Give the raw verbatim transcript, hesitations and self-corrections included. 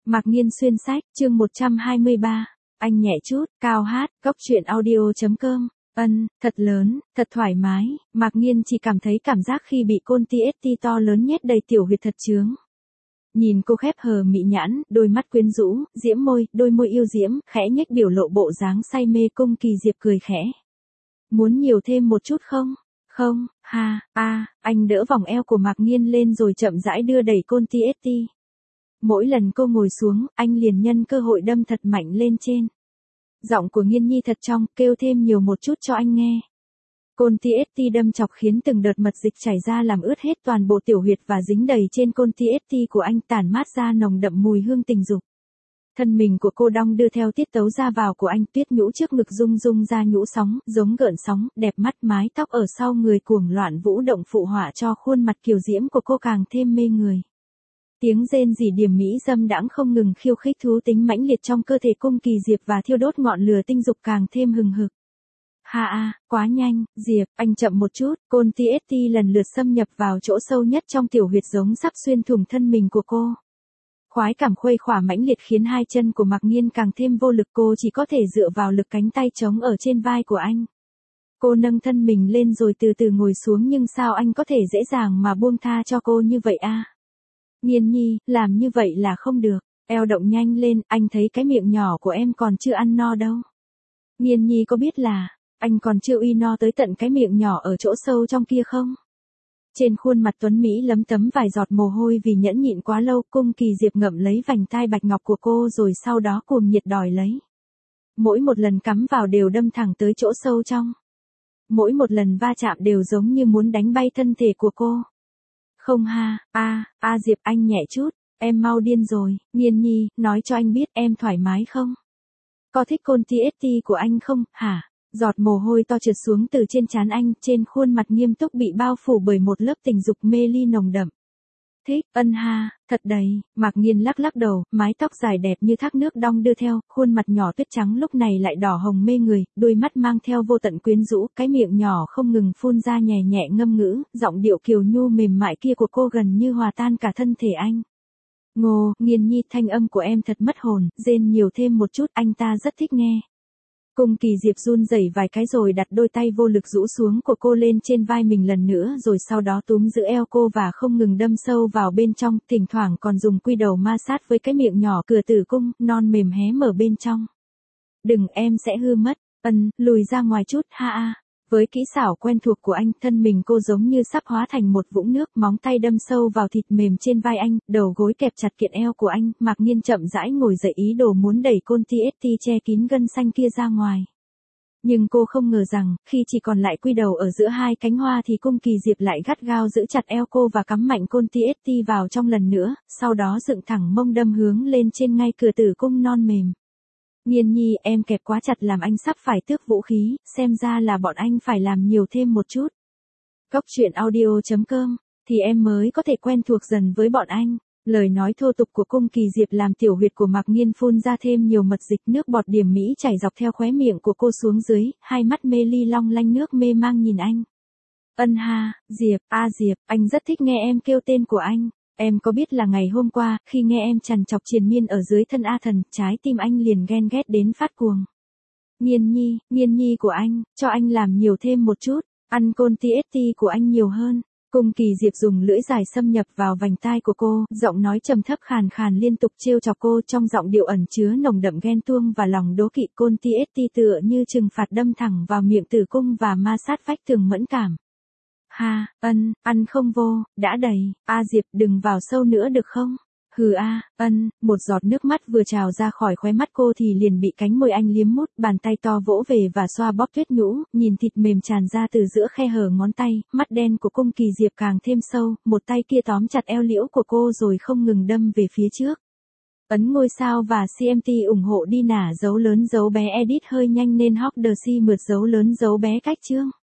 Mạc Nghiên xuyên sách, chương một trăm hai mươi ba. Anh nhẹ chút, cao hát, góc truyện audio chấm com. Ân, thật lớn, thật thoải mái, Mạc Nghiên chỉ cảm thấy cảm giác khi bị côn ti ét ti to lớn nhét đầy tiểu huyệt thật chướng. Nhìn cô khép hờ mị nhãn, đôi mắt quyến rũ, diễm môi, đôi môi yêu diễm, khẽ nhếch biểu lộ bộ dáng say mê, Cung Kỳ Diệp cười khẽ. Muốn nhiều thêm một chút không? Không, ha, a, anh đỡ vòng eo của Mạc Nghiên lên rồi chậm rãi đưa đẩy côn ti ét ti. Mỗi lần cô ngồi xuống, anh liền nhân cơ hội đâm thật mạnh lên trên. Giọng của Nghiên Nhi thật trong, kêu thêm nhiều một chút cho anh nghe. Côn ti ét ti đâm chọc khiến từng đợt mật dịch chảy ra làm ướt hết toàn bộ tiểu huyệt và dính đầy trên côn ti ét ti của anh, tản mát ra nồng đậm mùi hương tình dục. Thân mình của cô đong đưa theo tiết tấu ra vào của anh, tuyết nhũ trước ngực rung rung ra nhũ sóng, giống gợn sóng, đẹp mắt, mái tóc ở sau người cuồng loạn vũ động phụ họa cho khuôn mặt kiều diễm của cô càng thêm mê người. Tiếng rên rỉ điềm mỹ dâm đãng không ngừng khiêu khích thú tính mãnh liệt trong cơ thể Cung Kỳ Diệp và thiêu đốt ngọn lửa tinh dục càng thêm hừng hực. Ha a, quá nhanh, Diệp, anh chậm một chút, côn ti ét ti lần lượt xâm nhập vào chỗ sâu nhất trong tiểu huyệt giống sắp xuyên thủng thân mình của cô. Khoái cảm khuây khỏa mãnh liệt khiến hai chân của Mạc Nghiên càng thêm vô lực, cô chỉ có thể dựa vào lực cánh tay trống ở trên vai của anh. Cô nâng thân mình lên rồi từ từ ngồi xuống, nhưng sao anh có thể dễ dàng mà buông tha cho cô như vậy a? Nghiên Nhi, làm như vậy là không được, eo động nhanh lên, anh thấy cái miệng nhỏ của em còn chưa ăn no đâu. Nghiên Nhi có biết là, anh còn chưa uy no tới tận cái miệng nhỏ ở chỗ sâu trong kia không? Trên khuôn mặt tuấn Mỹ lấm tấm vài giọt mồ hôi vì nhẫn nhịn quá lâu, Cung Kỳ Diệp ngậm lấy vành tai bạch ngọc của cô rồi sau đó cuồng nhiệt đòi lấy. Mỗi một lần cắm vào đều đâm thẳng tới chỗ sâu trong. Mỗi một lần va chạm đều giống như muốn đánh bay thân thể của cô. Không ha, a, a Diệp anh nhẹ chút, em mau điên rồi, Nghiên Nhi, nói cho anh biết em thoải mái không? Có thích côn ti ét ti của anh không, hả? Giọt mồ hôi to trượt xuống từ trên trán anh, trên khuôn mặt nghiêm túc bị bao phủ bởi một lớp tình dục mê ly nồng đậm. Thích, ân ha, thật đầy, Mạc Nghiên lắc lắc đầu, mái tóc dài đẹp như thác nước đong đưa theo, khuôn mặt nhỏ tuyết trắng lúc này lại đỏ hồng mê người, đôi mắt mang theo vô tận quyến rũ, cái miệng nhỏ không ngừng phun ra nhẹ nhẹ ngâm ngữ, giọng điệu kiều nhu mềm mại kia của cô gần như hòa tan cả thân thể anh. Ngô, Nghiên Nhi, thanh âm của em thật mất hồn, rên nhiều thêm một chút, anh ta rất thích nghe. Cung Kỳ Diệp run rẩy vài cái rồi đặt đôi tay vô lực rũ xuống của cô lên trên vai mình lần nữa, rồi sau đó túm giữ eo cô và không ngừng đâm sâu vào bên trong, thỉnh thoảng còn dùng quy đầu ma sát với cái miệng nhỏ cửa tử cung, non mềm hé mở bên trong. Đừng, em sẽ hư mất, ân, lùi ra ngoài chút, ha a. Với kỹ xảo quen thuộc của anh, thân mình cô giống như sắp hóa thành một vũng nước, móng tay đâm sâu vào thịt mềm trên vai anh, đầu gối kẹp chặt kiện eo của anh, Mạc Nghiên chậm rãi ngồi dậy ý đồ muốn đẩy côn ti ét ti che kín gân xanh kia ra ngoài. Nhưng cô không ngờ rằng, khi chỉ còn lại quy đầu ở giữa hai cánh hoa thì Cung Kỳ Diệp lại gắt gao giữ chặt eo cô và cắm mạnh côn ti ét ti vào trong lần nữa, sau đó dựng thẳng mông đâm hướng lên trên ngay cửa tử cung non mềm. Nghiên Nhi, em kẹp quá chặt làm anh sắp phải tước vũ khí, xem ra là bọn anh phải làm nhiều thêm một chút. Góc truyện audio chấm com, thì em mới có thể quen thuộc dần với bọn anh. Lời nói thô tục của Cung Kỳ Diệp làm tiểu huyệt của Mạc Nghiên phun ra thêm nhiều mật dịch, nước bọt điềm mỹ chảy dọc theo khóe miệng của cô xuống dưới, hai mắt mê ly long lanh nước mê mang nhìn anh. Ân ha, Diệp, a Diệp, anh rất thích nghe em kêu tên của anh. Em có biết là ngày hôm qua, khi nghe em trằn trọc triền miên ở dưới thân A Thần, trái tim anh liền ghen ghét đến phát cuồng. Nghiên Nhi, Nghiên Nhi của anh, cho anh làm nhiều thêm một chút, ăn côn ti ét ti của anh nhiều hơn. Cung Kỳ Diệp dùng lưỡi dài xâm nhập vào vành tai của cô, giọng nói trầm thấp khàn khàn liên tục trêu chọc cô, trong giọng điệu ẩn chứa nồng đậm ghen tuông và lòng đố kỵ. Côn ti ét ti tựa như trừng phạt đâm thẳng vào miệng tử cung và ma sát vách tường mẫn cảm. Ha, ân, ăn không vô, đã đầy, a Diệp đừng vào sâu nữa được không? Hừ a, ân, một giọt nước mắt vừa trào ra khỏi khóe mắt cô thì liền bị cánh môi anh liếm mút, bàn tay to vỗ về và xoa bóp tuyết nhũ, nhìn thịt mềm tràn ra từ giữa khe hở ngón tay, mắt đen của Cung Kỳ Diệp càng thêm sâu, một tay kia tóm chặt eo liễu của cô rồi không ngừng đâm về phía trước. Ấn ngôi sao và xê em tê ủng hộ đi nả dấu lớn dấu bé edit hơi nhanh nên hóc đờ si mượt dấu lớn dấu bé cách chương.